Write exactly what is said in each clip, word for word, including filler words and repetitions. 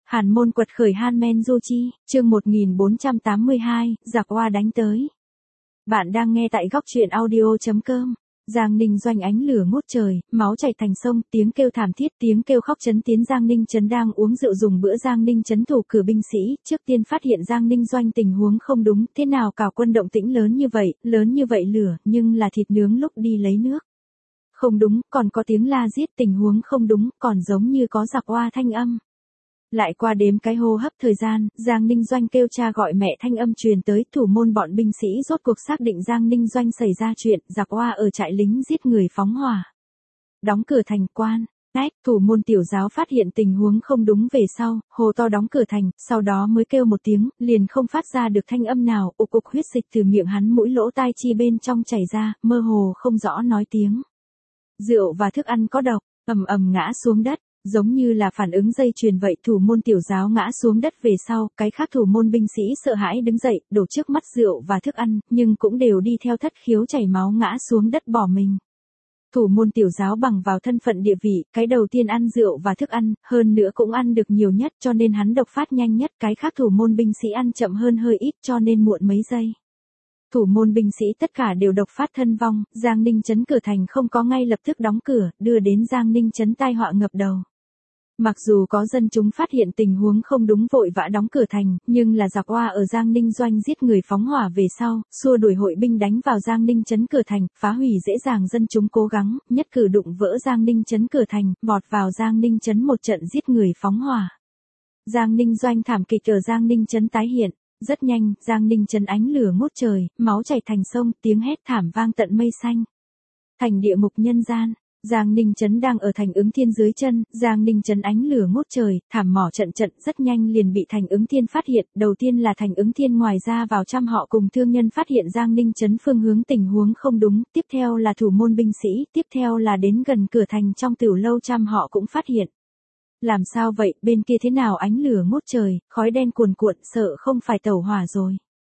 Hàn Môn quật khởi Hanmen Du Chi, chương một nghìn bốn trăm tám mươi hai, giặc oa đánh tới. Bạn đang nghe tại góc truyện audio chấm com. Giang Ninh doanh ánh lửa ngút trời, máu chảy thành sông, tiếng kêu thảm thiết, tiếng kêu khóc chấn tiến. Giang Ninh Trấn đang uống rượu dùng bữa. Giang Ninh Trấn thủ cử binh sĩ, trước tiên phát hiện Giang Ninh doanh tình huống không đúng, thế nào cào quân động tĩnh lớn như vậy, lớn như vậy lửa, nhưng là thịt nướng lúc đi lấy nước. Không đúng, còn có tiếng la giết, tình huống không đúng, còn giống như có giặc oa thanh âm. Lại qua đếm cái hô hấp thời gian, Giang Ninh doanh kêu cha gọi mẹ thanh âm truyền tới. Thủ môn bọn binh sĩ rốt cuộc xác định Giang Ninh doanh xảy ra chuyện, giặc oa ở trại lính giết người phóng hỏa. Đóng cửa thành quan. Ách, thủ môn tiểu giáo phát hiện tình huống không đúng về sau, hồ to đóng cửa thành, sau đó mới kêu một tiếng, liền không phát ra được thanh âm nào, ục ục huyết dịch từ miệng hắn mũi lỗ tai chi bên trong chảy ra, mơ hồ không rõ nói tiếng. Rượu và thức ăn có độc, ầm ầm ngã xuống đất. Giống như là phản ứng dây chuyền vậy, thủ môn tiểu giáo ngã xuống đất về sau, cái khác thủ môn binh sĩ sợ hãi đứng dậy, đổ trước mắt rượu và thức ăn, nhưng cũng đều đi theo thất khiếu chảy máu ngã xuống đất bỏ mình. Thủ môn tiểu giáo bằng vào thân phận địa vị, cái đầu tiên ăn rượu và thức ăn, hơn nữa cũng ăn được nhiều nhất cho nên hắn độc phát nhanh nhất, cái khác thủ môn binh sĩ ăn chậm hơn hơi ít cho nên muộn mấy giây. Thủ môn binh sĩ tất cả đều độc phát thân vong, Giang Ninh Trấn cửa thành không có ngay lập tức đóng cửa, đưa đến Giang Ninh Trấn tai họa ngập đầu. Mặc dù có dân chúng phát hiện tình huống không đúng vội vã đóng cửa thành, nhưng là giặc oa ở Giang Ninh doanh giết người phóng hỏa về sau, xua đuổi hội binh đánh vào Giang Ninh Trấn cửa thành, phá hủy dễ dàng dân chúng cố gắng, nhất cử đụng vỡ Giang Ninh Trấn cửa thành, vọt vào Giang Ninh Trấn một trận giết người phóng hỏa. Giang Ninh doanh thảm kịch ở Giang Ninh Trấn tái hiện. Rất nhanh, Giang Ninh Trấn ánh lửa ngút trời, máu chảy thành sông, tiếng hét thảm vang tận mây xanh. Thành địa ngục nhân gian, Giang Ninh Trấn đang ở thành Ứng Thiên dưới chân, Giang Ninh Trấn ánh lửa ngút trời, thảm mỏ trận trận rất nhanh liền bị thành Ứng Thiên phát hiện, đầu tiên là thành Ứng Thiên ngoài ra vào trăm họ cùng thương nhân phát hiện Giang Ninh Trấn phương hướng tình huống không đúng, tiếp theo là thủ môn binh sĩ, tiếp theo là đến gần cửa thành trong tiểu lâu trăm họ cũng phát hiện. Làm sao vậy, bên kia thế nào ánh lửa ngút trời, khói đen cuồn cuộn, sợ không phải tẩu hỏa rồi.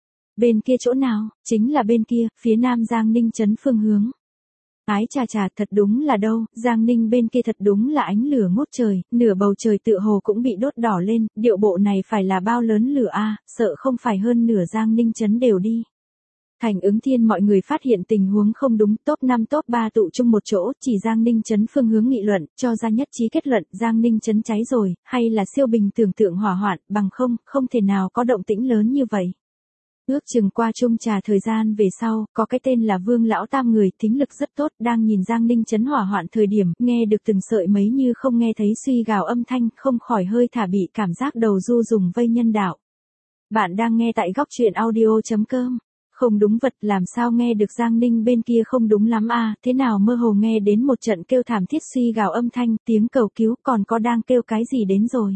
Bên kia chỗ nào, chính là bên kia, phía nam Giang Ninh Trấn phương hướng. Ái chà chà, thật đúng là đâu, Giang Ninh bên kia thật đúng là ánh lửa ngút trời, nửa bầu trời tựa hồ cũng bị đốt đỏ lên, điệu bộ này phải là bao lớn lửa a, sợ không phải hơn nửa Giang Ninh Trấn đều đi. Thành Ứng Thiên mọi người phát hiện tình huống không đúng, top năm top ba tụ chung một chỗ, chỉ Giang Ninh Trấn phương hướng nghị luận, cho ra nhất trí kết luận, Giang Ninh Trấn cháy rồi, hay là siêu bình tưởng tượng hỏa hoạn, bằng không, không thể nào có động tĩnh lớn như vậy. Ước chừng qua chung trà thời gian về sau, có cái tên là Vương Lão Tam người, thính lực rất tốt, đang nhìn Giang Ninh Trấn hỏa hoạn thời điểm, nghe được từng sợi mấy như không nghe thấy suy gào âm thanh, không khỏi hơi thả bị cảm giác đầu du dùng vây nhân đạo. Bạn đang nghe tại góc truyện audio chấm com. Không đúng vật, làm sao nghe được Giang Ninh bên kia không đúng lắm a, à, thế nào mơ hồ nghe đến một trận kêu thảm thiết suy gào âm thanh, tiếng cầu cứu, còn có đang kêu cái gì đến rồi.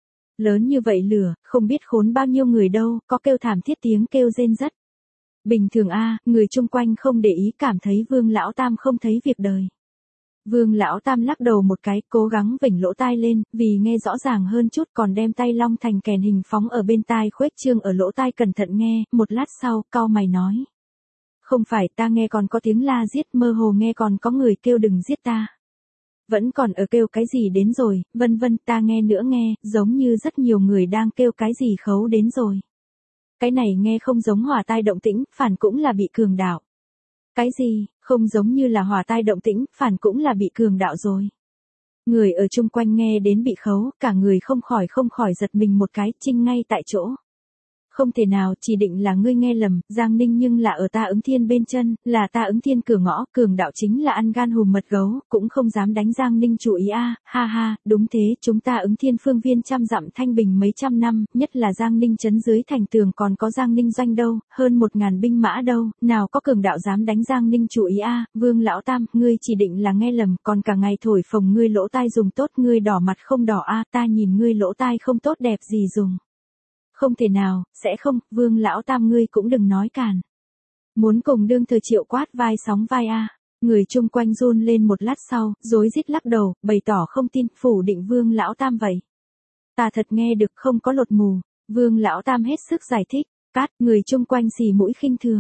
Lớn như vậy lửa, không biết khốn bao nhiêu người đâu, có kêu thảm thiết tiếng kêu rên rất. Bình thường a, à, người chung quanh không để ý, cảm thấy Vương Lão Tam không thấy việc đời. Vương Lão Tam lắc đầu một cái, cố gắng vểnh lỗ tai lên, vì nghe rõ ràng hơn chút, còn đem tay long thành kèn hình phóng ở bên tai khuếch trương ở lỗ tai cẩn thận nghe, một lát sau, cau mày nói. Không phải, ta nghe còn có tiếng la giết, mơ hồ nghe còn có người kêu đừng giết ta. Vẫn còn ở kêu cái gì đến rồi, vân vân, ta nghe nữa nghe, giống như rất nhiều người đang kêu cái gì khấu đến rồi. Cái này nghe không giống hỏa tai động tĩnh, phản cũng là bị cường đạo. Cái gì, không giống như là hỏa tai động tĩnh, phản cũng là bị cường đạo rồi. Người ở chung quanh nghe đến bị khấu, cả người không khỏi không khỏi giật mình một cái, chinh ngay tại chỗ. Không thể nào, chỉ định là ngươi nghe lầm, Giang Ninh nhưng là ở ta Ứng Thiên bên chân, là ta Ứng Thiên cửa ngõ, cường đạo chính là ăn gan hùm mật gấu, cũng không dám đánh Giang Ninh chủ ý a, à, ha ha, đúng thế, chúng ta Ứng Thiên phương viên trăm dặm thanh bình mấy trăm năm, nhất là Giang Ninh trấn dưới thành tường còn có Giang Ninh doanh đâu, hơn một ngàn binh mã đâu, nào có cường đạo dám đánh Giang Ninh chủ ý a, à, Vương Lão Tam, ngươi chỉ định là nghe lầm, còn cả ngày thổi phồng ngươi lỗ tai dùng tốt, ngươi đỏ mặt không đỏ a, à, ta nhìn ngươi lỗ tai không tốt đẹp gì dùng. Không thể nào, sẽ không, Vương Lão Tam ngươi cũng đừng nói càn. Muốn cùng đương thời Triệu quát vai sóng vai a, à. Người chung quanh run lên một lát sau, rối rít lắc đầu, bày tỏ không tin, phủ định Vương Lão Tam vậy. Ta thật nghe được không có lột mù, Vương Lão Tam hết sức giải thích, cát, người chung quanh xì mũi khinh thường.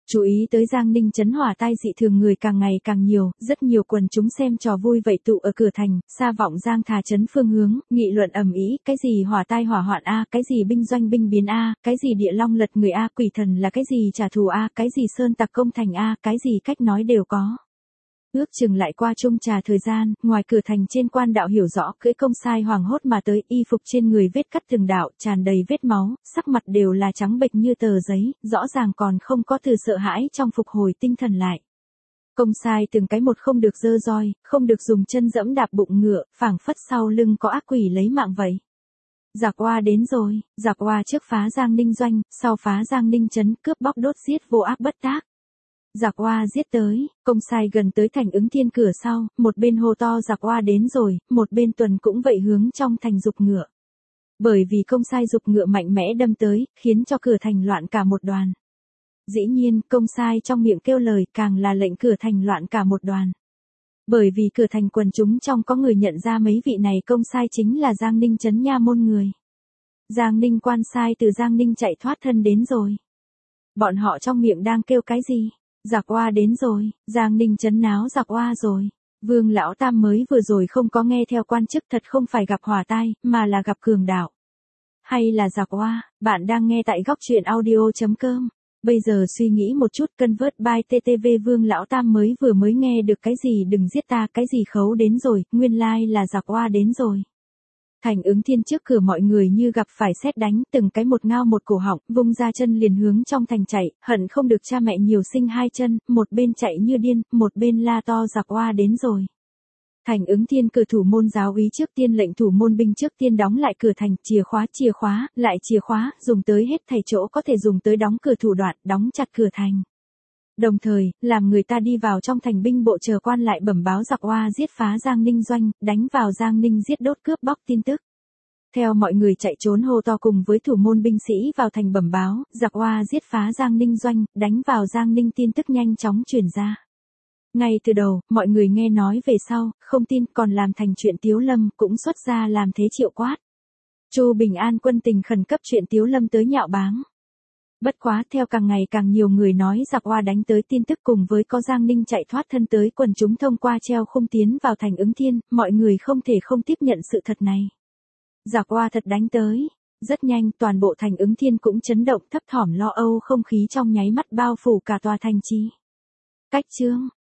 Chú ý tới Giang Ninh trấn hỏa tai dị thường người càng ngày càng nhiều, rất nhiều quần chúng xem trò vui vậy tụ ở cửa thành, xa vọng Giang Thà trấn phương hướng, nghị luận ầm ĩ, cái gì hỏa tai hỏa hoạn a, cái gì binh doanh binh biến a, cái gì địa long lật người a, quỷ thần là cái gì trả thù a, cái gì sơn tặc công thành a, cái gì cách nói đều có. Ước chừng lại qua chung trà thời gian, ngoài cửa thành trên quan đạo hiểu rõ cưỡi công sai hoàng hốt mà tới, y phục trên người vết cắt từng đạo, tràn đầy vết máu, sắc mặt đều là trắng bệch như tờ giấy, rõ ràng còn không có từ sợ hãi trong phục hồi tinh thần lại. Công sai từng cái một không được dơ roi, không được dùng chân dẫm đạp bụng ngựa, phảng phất sau lưng có ác quỷ lấy mạng vậy. Giặc Oa đến rồi, Giặc Oa trước phá Giang Ninh doanh, sau phá Giang Ninh trấn, cướp bóc đốt giết vô ác bất tác. Giặc Oa giết tới, công sai gần tới thành Ứng Thiên cửa sau, một bên hô to Giặc Oa đến rồi, một bên tuần cũng vậy hướng trong thành dục ngựa. Bởi vì công sai dục ngựa mạnh mẽ đâm tới, khiến cho cửa thành loạn cả một đoàn. Dĩ nhiên, công sai trong miệng kêu lời càng là lệnh cửa thành loạn cả một đoàn. Bởi vì cửa thành quần chúng trong có người nhận ra mấy vị này công sai chính là Giang Ninh trấn nha môn người. Giang Ninh quan sai từ Giang Ninh chạy thoát thân đến rồi. Bọn họ trong miệng đang kêu cái gì? Giặc Oa đến rồi, Giang Ninh trấn náo Giặc Oa rồi. Vương lão tam mới vừa rồi không có nghe theo quan chức, thật không phải gặp hỏa tai, mà là gặp cường đạo. Hay là Giặc Oa? Bạn đang nghe tại góc truyện audio chấm com. Bây giờ suy nghĩ một chút, convert by tê tê vê. Vương lão tam mới vừa mới nghe được cái gì đừng giết ta, cái gì khấu đến rồi, nguyên lai like là Giặc Oa đến rồi. Thành Ứng Thiên trước cửa mọi người như gặp phải sét đánh, từng cái một ngao một cổ họng, vung ra chân liền hướng trong thành chạy, hận không được cha mẹ nhiều sinh hai chân, một bên chạy như điên, một bên la to Giặc Oa đến rồi. Thành Ứng Thiên cử thủ môn giáo úy trước tiên lệnh thủ môn binh trước tiên đóng lại cửa thành, chìa khóa chìa khóa, lại chìa khóa, dùng tới hết thảy chỗ có thể dùng tới đóng cửa thủ đoạn, đóng chặt cửa thành. Đồng thời, làm người ta đi vào trong thành binh bộ chờ quan lại bẩm báo Giặc Oa giết phá Giang Ninh doanh, đánh vào Giang Ninh giết đốt cướp bóc tin tức. Theo mọi người chạy trốn hô to cùng với thủ môn binh sĩ vào thành bẩm báo, Giặc Oa giết phá Giang Ninh doanh, đánh vào Giang Ninh tin tức nhanh chóng truyền ra. Ngay từ đầu, mọi người nghe nói về sau, không tin, còn làm thành chuyện Tiếu Lâm, cũng xuất ra làm thế triệu quát. Chu Bình An quân tình khẩn cấp chuyện Tiếu Lâm tới nhạo báng. Bất quá, theo càng ngày càng nhiều người nói Giặc Oa đánh tới tin tức cùng với có Giang Ninh chạy thoát thân tới quần chúng thông qua treo khung tiến vào thành Ứng Thiên, mọi người không thể không tiếp nhận sự thật này. Giặc Oa thật đánh tới. Rất nhanh, toàn bộ thành Ứng Thiên cũng chấn động, thấp thỏm lo âu, không khí trong nháy mắt bao phủ cả tòa thành trì. Cách chương,